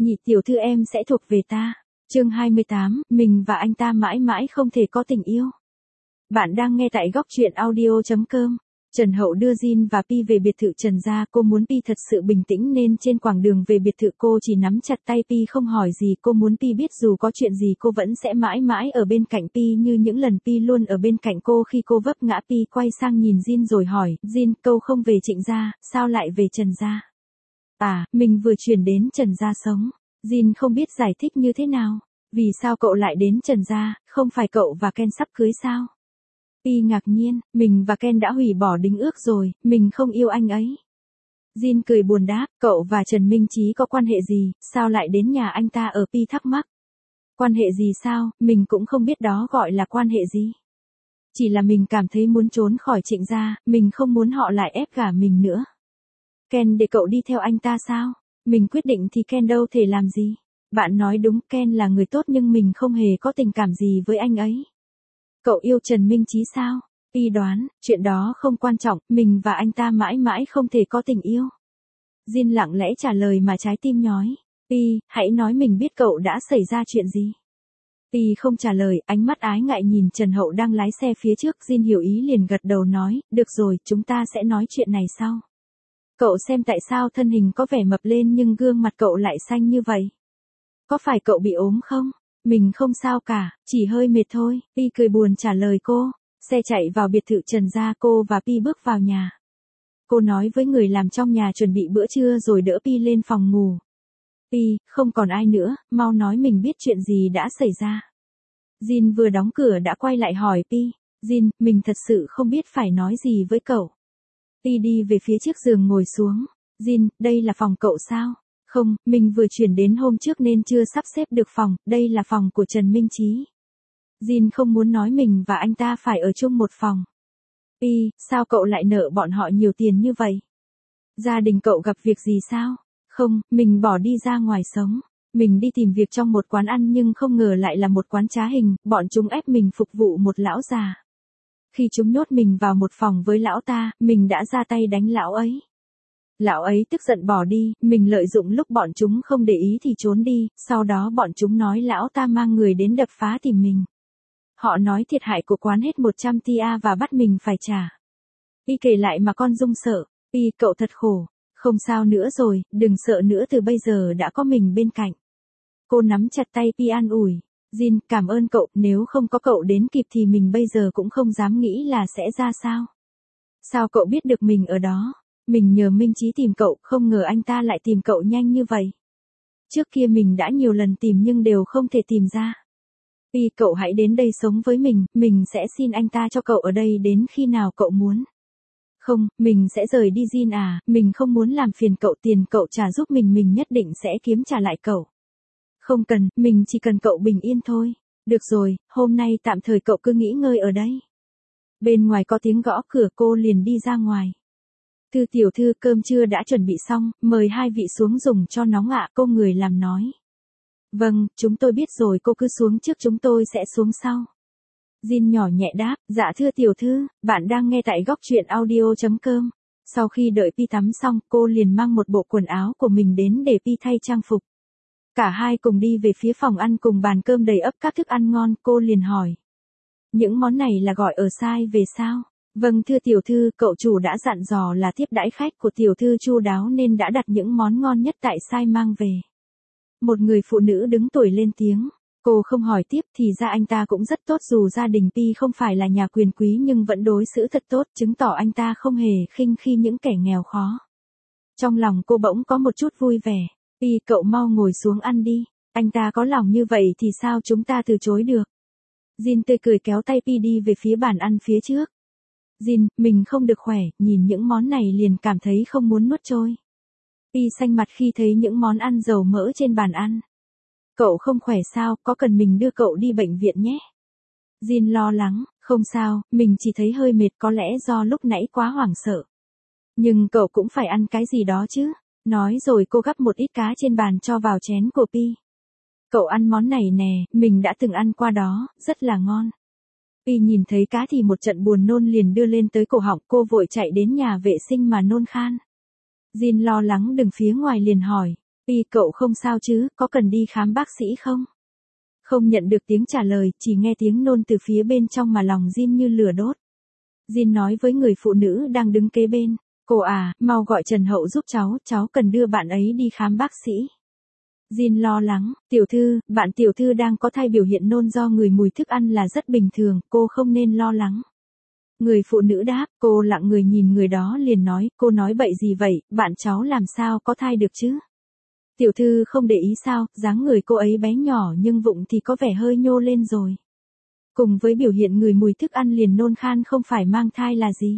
nhị tiểu thư em sẽ thuộc về ta. Chương 28, mình và anh ta mãi mãi không thể có tình yêu. Bạn đang nghe tại góc truyện audio.com. Trần Hậu đưa Jin và Pi về biệt thự Trần gia, cô muốn Pi thật sự bình tĩnh nên trên quãng đường về biệt thự cô chỉ nắm chặt tay Pi không hỏi gì, cô muốn Pi biết dù có chuyện gì cô vẫn sẽ mãi mãi ở bên cạnh Pi như những lần Pi luôn ở bên cạnh cô khi cô vấp ngã. Pi quay sang nhìn Jin rồi hỏi, Jin, câu không về Trịnh gia, sao lại về Trần gia? À, mình vừa chuyển đến Trần gia sống. Jin không biết giải thích như thế nào. Vì sao cậu lại đến Trần gia, không phải cậu và Ken sắp cưới sao? Pi ngạc nhiên, mình và Ken đã hủy bỏ đính ước rồi, mình không yêu anh ấy. Jin cười buồn đáp, cậu và Trần Minh Chí có quan hệ gì, sao lại đến nhà anh ta ở? Pi thắc mắc. Quan hệ gì sao, mình cũng không biết đó gọi là quan hệ gì. Chỉ là mình cảm thấy muốn trốn khỏi Trịnh gia, mình không muốn họ lại ép gả mình nữa. Ken để cậu đi theo anh ta sao? Mình quyết định thì Ken đâu thể làm gì. Bạn nói đúng, Ken là người tốt nhưng mình không hề có tình cảm gì với anh ấy. Cậu yêu Trần Minh Chí sao? Pi đoán, chuyện đó không quan trọng, mình và anh ta mãi mãi không thể có tình yêu. Jin lặng lẽ trả lời mà trái tim nhói. Pi, hãy nói mình biết cậu đã xảy ra chuyện gì. Pi không trả lời, ánh mắt ái ngại nhìn Trần Hậu đang lái xe phía trước. Jin hiểu ý liền gật đầu nói, được rồi, chúng ta sẽ nói chuyện này sau. Cậu xem tại sao thân hình có vẻ mập lên nhưng gương mặt cậu lại xanh như vậy? Có phải cậu bị ốm không? Mình không sao cả, chỉ hơi mệt thôi. Pi cười buồn trả lời cô. Xe chạy vào biệt thự Trần gia, cô và Pi bước vào nhà. Cô nói với người làm trong nhà chuẩn bị bữa trưa rồi đỡ Pi lên phòng ngủ. Pi, không còn ai nữa, mau nói mình biết chuyện gì đã xảy ra. Jin vừa đóng cửa đã quay lại hỏi Pi. Jin, mình thật sự không biết phải nói gì với cậu. Pi đi về phía chiếc giường ngồi xuống. Jin, đây là phòng cậu sao? Không, mình vừa chuyển đến hôm trước nên chưa sắp xếp được phòng, đây là phòng của Trần Minh Chí. Jin không muốn nói mình và anh ta phải ở chung một phòng. Pi, sao cậu lại nợ bọn họ nhiều tiền như vậy? Gia đình cậu gặp việc gì sao? Không, mình bỏ đi ra ngoài sống. Mình đi tìm việc trong một quán ăn nhưng không ngờ lại là một quán trá hình, bọn chúng ép mình phục vụ một lão già. Khi chúng nhốt mình vào một phòng với lão ta, mình đã ra tay đánh lão ấy. Lão ấy tức giận bỏ đi, mình lợi dụng lúc bọn chúng không để ý thì trốn đi, sau đó bọn chúng nói lão ta mang người đến đập phá tìm mình. Họ nói thiệt hại của quán hết 100 tia và bắt mình phải trả. Pi kể lại mà con Dung sợ. Pi, cậu thật khổ. Không sao nữa rồi, đừng sợ nữa, từ bây giờ đã có mình bên cạnh. Cô nắm chặt tay Pi an ủi. Jin, cảm ơn cậu, nếu không có cậu đến kịp thì mình bây giờ cũng không dám nghĩ là sẽ ra sao. Sao cậu biết được mình ở đó? Mình nhờ Minh Chí tìm cậu, không ngờ anh ta lại tìm cậu nhanh như vậy. Trước kia mình đã nhiều lần tìm nhưng đều không thể tìm ra. Pi, cậu hãy đến đây sống với mình sẽ xin anh ta cho cậu ở đây đến khi nào cậu muốn. Không, mình sẽ rời đi Jin à, mình không muốn làm phiền cậu, tiền cậu trả giúp mình nhất định sẽ kiếm trả lại cậu. Không cần, mình chỉ cần cậu bình yên thôi. Được rồi, hôm nay tạm thời cậu cứ nghỉ ngơi ở đây. Bên ngoài có tiếng gõ cửa, cô liền đi ra ngoài. Thư tiểu thư, cơm trưa đã chuẩn bị xong, mời hai vị xuống dùng cho nóng ạ, cô người làm nói. Vâng, chúng tôi biết rồi, cô cứ xuống trước, chúng tôi sẽ xuống sau. Jin nhỏ nhẹ đáp, dạ thưa tiểu thư, bạn đang nghe tại góc truyện audio.com. Sau khi đợi Pi tắm xong, cô liền mang một bộ quần áo của mình đến để Pi thay trang phục. Cả hai cùng đi về phía phòng ăn cùng bàn cơm đầy ắp các thức ăn ngon, cô liền hỏi. Những món này là gọi ở sai về sao? Vâng thưa tiểu thư, cậu chủ đã dặn dò là tiếp đãi khách của tiểu thư chu đáo nên đã đặt những món ngon nhất tại sai mang về. Một người phụ nữ đứng tuổi lên tiếng. Cô không hỏi tiếp, thì ra anh ta cũng rất tốt, dù gia đình Pi không phải là nhà quyền quý nhưng vẫn đối xử thật tốt, chứng tỏ anh ta không hề khinh khi những kẻ nghèo khó. Trong lòng cô bỗng có một chút vui vẻ. Pi, cậu mau ngồi xuống ăn đi. Anh ta có lòng như vậy thì sao chúng ta từ chối được. Jin tươi cười kéo tay Pi đi về phía bàn ăn phía trước. Jin, mình không được khỏe, nhìn những món này liền cảm thấy không muốn nuốt trôi. Pi xanh mặt khi thấy những món ăn dầu mỡ trên bàn ăn. Cậu không khỏe sao, có cần mình đưa cậu đi bệnh viện nhé? Jin lo lắng, không sao, mình chỉ thấy hơi mệt, có lẽ do lúc nãy quá hoảng sợ. Nhưng cậu cũng phải ăn cái gì đó chứ. Nói rồi cô gắp một ít cá trên bàn cho vào chén của Pi. Cậu ăn món này nè, mình đã từng ăn qua đó, rất là ngon. Pi nhìn thấy cá thì một trận buồn nôn liền đưa lên tới cổ họng, cô vội chạy đến nhà vệ sinh mà nôn khan. Jin lo lắng đứng phía ngoài liền hỏi. Pi, Pi, cậu không sao chứ, có cần đi khám bác sĩ không? Không nhận được tiếng trả lời, chỉ nghe tiếng nôn từ phía bên trong mà lòng Jin như lửa đốt. Jin nói với người phụ nữ đang đứng kế bên, cô à, mau gọi Trần Hậu giúp cháu cần đưa bạn ấy đi khám bác sĩ. Jin lo lắng, tiểu thư, bạn tiểu thư đang có thai, biểu hiện nôn do người mùi thức ăn là rất bình thường, cô không nên lo lắng. Người phụ nữ đáp, cô lặng người nhìn người đó liền nói, cô nói bậy gì vậy, bạn cháu làm sao có thai được chứ? Tiểu thư không để ý sao, dáng người cô ấy bé nhỏ nhưng bụng thì có vẻ hơi nhô lên rồi. Cùng với biểu hiện người mùi thức ăn liền nôn khan, không phải mang thai là gì.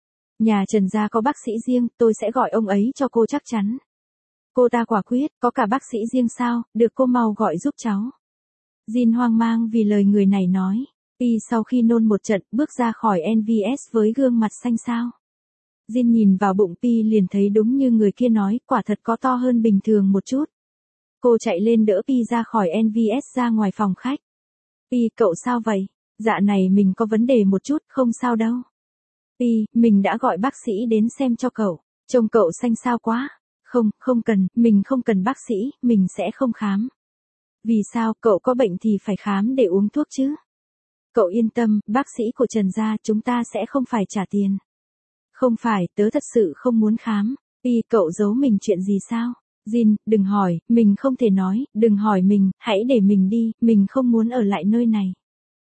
Nhà Trần gia có bác sĩ riêng, tôi sẽ gọi ông ấy cho cô chắc chắn. Cô ta quả quyết, có cả bác sĩ riêng sao, được cô mau gọi giúp cháu. Jin hoang mang vì lời người này nói. Pi sau khi nôn một trận, bước ra khỏi NVS với gương mặt xanh xao. Jin nhìn vào bụng Pi liền thấy đúng như người kia nói, quả thật có to hơn bình thường một chút. Cô chạy lên đỡ Pi ra khỏi NVS ra ngoài phòng khách. Pi, cậu sao vậy? Dạ này mình có vấn đề một chút, không sao đâu. Pi, mình đã gọi bác sĩ đến xem cho cậu. Trông cậu xanh xao quá. Không cần, mình không cần bác sĩ, mình sẽ không khám. Vì sao, cậu có bệnh thì phải khám để uống thuốc chứ? Cậu yên tâm, bác sĩ của Trần gia, chúng ta sẽ không phải trả tiền. Không phải, tớ thật sự không muốn khám. Pi, cậu giấu mình chuyện gì sao? Jin, đừng hỏi, mình không thể nói, đừng hỏi mình, hãy để mình đi, mình không muốn ở lại nơi này.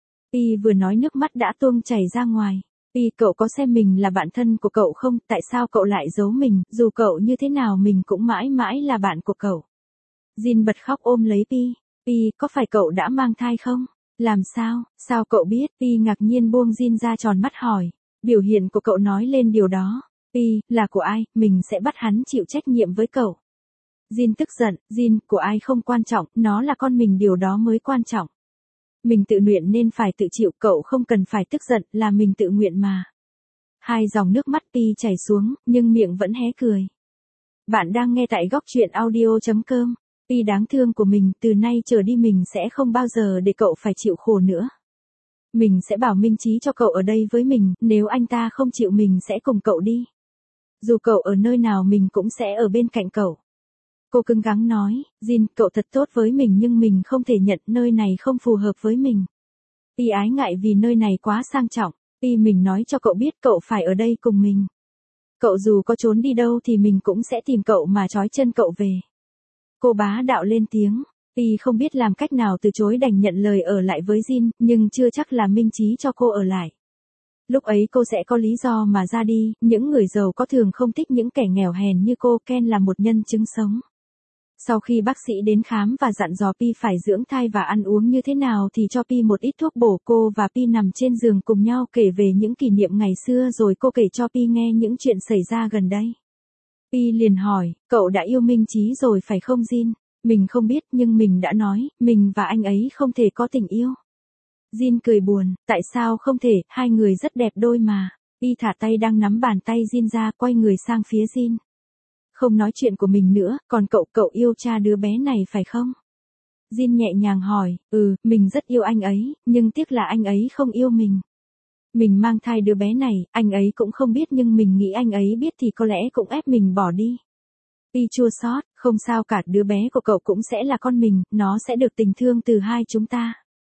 Pi vừa nói nước mắt đã tuôn chảy ra ngoài. Pi, cậu có xem mình là bạn thân của cậu không, tại sao cậu lại giấu mình, dù cậu như thế nào mình cũng mãi mãi là bạn của cậu. Jin bật khóc ôm lấy Pi. Pi, có phải cậu đã mang thai không? Làm sao cậu biết? Pi ngạc nhiên buông Jin ra tròn mắt hỏi. Biểu hiện của cậu nói lên điều đó. Pi, là của ai, mình sẽ bắt hắn chịu trách nhiệm với cậu. Jin tức giận, Jin, của ai không quan trọng, nó là con mình, điều đó mới quan trọng. Mình tự nguyện nên phải tự chịu, cậu không cần phải tức giận, là mình tự nguyện mà. Hai dòng nước mắt Pi chảy xuống, nhưng miệng vẫn hé cười. Bạn đang nghe tại góc truyện audio.com. Pi đáng thương của mình, từ nay trở đi mình sẽ không bao giờ để cậu phải chịu khổ nữa. Mình sẽ bảo Minh Chí cho cậu ở đây với mình, nếu anh ta không chịu mình sẽ cùng cậu đi. Dù cậu ở nơi nào mình cũng sẽ ở bên cạnh cậu. Cô cứng rắn nói, Jin, cậu thật tốt với mình nhưng mình không thể nhận, nơi này không phù hợp với mình. Pi ái ngại vì nơi này quá sang trọng. Pi, mình nói cho cậu biết cậu phải ở đây cùng mình. Cậu dù có trốn đi đâu thì mình cũng sẽ tìm cậu mà trói chân cậu về. Cô bá đạo lên tiếng. Pi không biết làm cách nào từ chối, đành nhận lời ở lại với Jin, nhưng chưa chắc là Minh Chí cho cô ở lại. Lúc ấy cô sẽ có lý do mà ra đi, những người giàu có thường không thích những kẻ nghèo hèn như cô. Ken là một nhân chứng sống. Sau khi bác sĩ đến khám và dặn dò Pi phải dưỡng thai và ăn uống như thế nào thì cho Pi một ít thuốc bổ, cô và Pi nằm trên giường cùng nhau kể về những kỷ niệm ngày xưa, rồi cô kể cho Pi nghe những chuyện xảy ra gần đây. Pi liền hỏi, cậu đã yêu Minh Chí rồi phải không Jin? Mình không biết nhưng mình đã nói, mình và anh ấy không thể có tình yêu. Jin cười buồn, tại sao không thể, hai người rất đẹp đôi mà. Pi thả tay đang nắm bàn tay Jin ra, quay người sang phía Jin. Không nói chuyện của mình nữa, còn cậu yêu cha đứa bé này phải không? Jin nhẹ nhàng hỏi, mình rất yêu anh ấy, nhưng tiếc là anh ấy không yêu mình. Mình mang thai đứa bé này, anh ấy cũng không biết nhưng mình nghĩ anh ấy biết thì có lẽ cũng ép mình bỏ đi. Pi chua xót, không sao cả, đứa bé của cậu cũng sẽ là con mình, nó sẽ được tình thương từ hai chúng ta.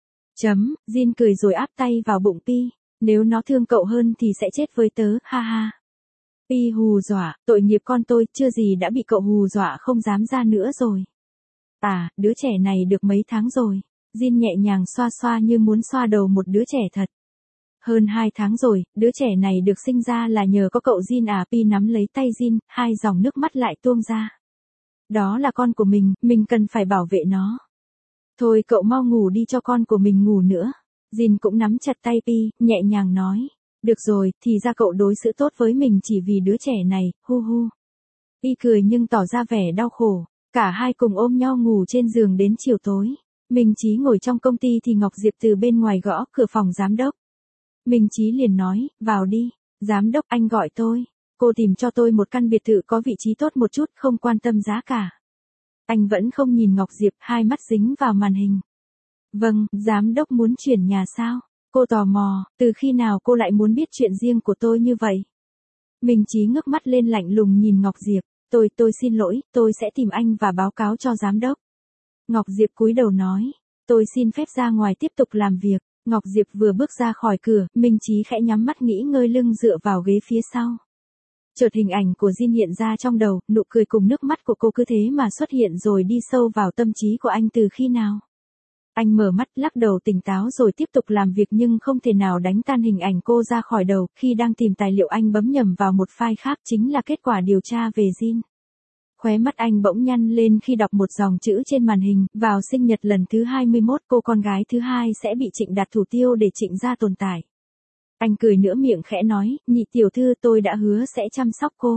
Jin cười rồi áp tay vào bụng Pi, nếu nó thương cậu hơn thì sẽ chết với tớ, ha ha. Pi hù dọa, tội nghiệp con tôi, chưa gì đã bị cậu hù dọa không dám ra nữa rồi. À, đứa trẻ này được mấy tháng rồi. Jin nhẹ nhàng xoa xoa như muốn xoa đầu một đứa trẻ thật. Hơn 2 tháng rồi, đứa trẻ này được sinh ra là nhờ có cậu Jin à. Pi nắm lấy tay Jin, hai dòng nước mắt lại tuôn ra. Đó là con của mình cần phải bảo vệ nó. Thôi cậu mau ngủ đi cho con của mình ngủ nữa. Jin cũng nắm chặt tay Pi, nhẹ nhàng nói. Được rồi, thì ra cậu đối xử tốt với mình chỉ vì đứa trẻ này, hu hu. Pi cười nhưng tỏ ra vẻ đau khổ. Cả hai cùng ôm nhau ngủ trên giường đến chiều tối. Minh Chí ngồi trong công ty thì Ngọc Diệp từ bên ngoài gõ cửa phòng giám đốc. Minh Chí liền nói, vào đi. Giám đốc, anh gọi tôi. Cô tìm cho tôi một căn biệt thự có vị trí tốt một chút, không quan tâm giá cả. Anh vẫn không nhìn Ngọc Diệp, hai mắt dính vào màn hình. Vâng, giám đốc muốn chuyển nhà sao? Cô tò mò, từ khi nào cô lại muốn biết chuyện riêng của tôi như vậy? Minh Chí ngước mắt lên lạnh lùng nhìn Ngọc Diệp. Tôi xin lỗi, tôi sẽ tìm anh và báo cáo cho giám đốc. Ngọc Diệp cúi đầu nói, tôi xin phép ra ngoài tiếp tục làm việc. Ngọc Diệp vừa bước ra khỏi cửa, Minh Chí khẽ nhắm mắt nghỉ ngơi lưng dựa vào ghế phía sau. Chợt hình ảnh của Jin hiện ra trong đầu, nụ cười cùng nước mắt của cô cứ thế mà xuất hiện rồi đi sâu vào tâm trí của anh từ khi nào. Anh mở mắt lắc đầu tỉnh táo rồi tiếp tục làm việc nhưng không thể nào đánh tan hình ảnh cô ra khỏi đầu. Khi đang tìm tài liệu anh bấm nhầm vào một file khác chính là kết quả điều tra về Jin. Khóe mắt anh bỗng nhăn lên khi đọc một dòng chữ trên màn hình, vào sinh nhật lần thứ 21 cô con gái thứ hai sẽ bị Trịnh đặt thủ tiêu để Trịnh gia tồn tại. Anh cười nửa miệng khẽ nói, nhị tiểu thư tôi đã hứa sẽ chăm sóc cô.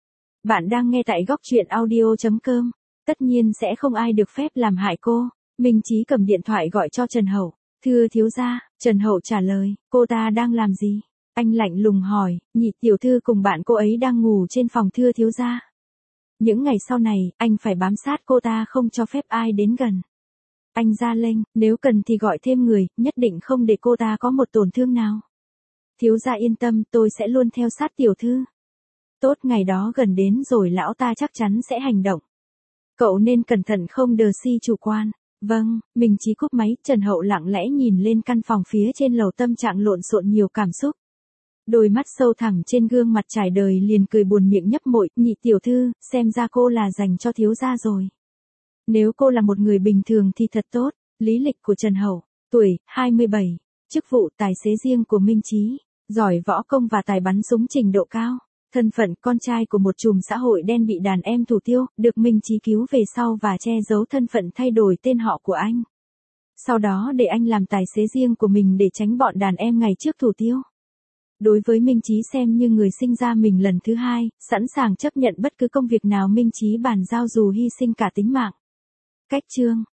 Bạn đang nghe tại góc truyện audio.com. Tất nhiên sẽ không ai được phép làm hại cô. Minh Chí cầm điện thoại gọi cho Trần Hậu. Thưa thiếu gia, Trần Hậu trả lời, cô ta đang làm gì? Anh lạnh lùng hỏi, nhị tiểu thư cùng bạn cô ấy đang ngủ trên phòng thưa thiếu gia. Những ngày sau này, anh phải bám sát cô ta không cho phép ai đến gần. Anh ra lệnh, nếu cần thì gọi thêm người, nhất định không để cô ta có một tổn thương nào. Thiếu gia yên tâm, tôi sẽ luôn theo sát tiểu thư. Tốt, ngày đó gần đến rồi lão ta chắc chắn sẽ hành động. Cậu nên cẩn thận không đờ si chủ quan. Vâng, Minh Chí cúp máy, Trần Hậu lặng lẽ nhìn lên căn phòng phía trên lầu, tâm trạng lộn xộn nhiều cảm xúc. Đôi mắt sâu thẳm trên gương mặt trải đời liền cười buồn miệng nhấp môi, nhị tiểu thư, xem ra cô là dành cho thiếu gia rồi. Nếu cô là một người bình thường thì thật tốt. Lý lịch của Trần Hậu, tuổi, 27, chức vụ tài xế riêng của Minh Chí, giỏi võ công và tài bắn súng trình độ cao. Thân phận con trai của một trùm xã hội đen bị đàn em thủ tiêu, được Minh Chí cứu về sau và che giấu thân phận thay đổi tên họ của anh. Sau đó để anh làm tài xế riêng của mình để tránh bọn đàn em ngày trước thủ tiêu. Đối với Minh Chí xem như người sinh ra mình lần thứ hai, sẵn sàng chấp nhận bất cứ công việc nào Minh Chí bàn giao dù hy sinh cả tính mạng. Cách chương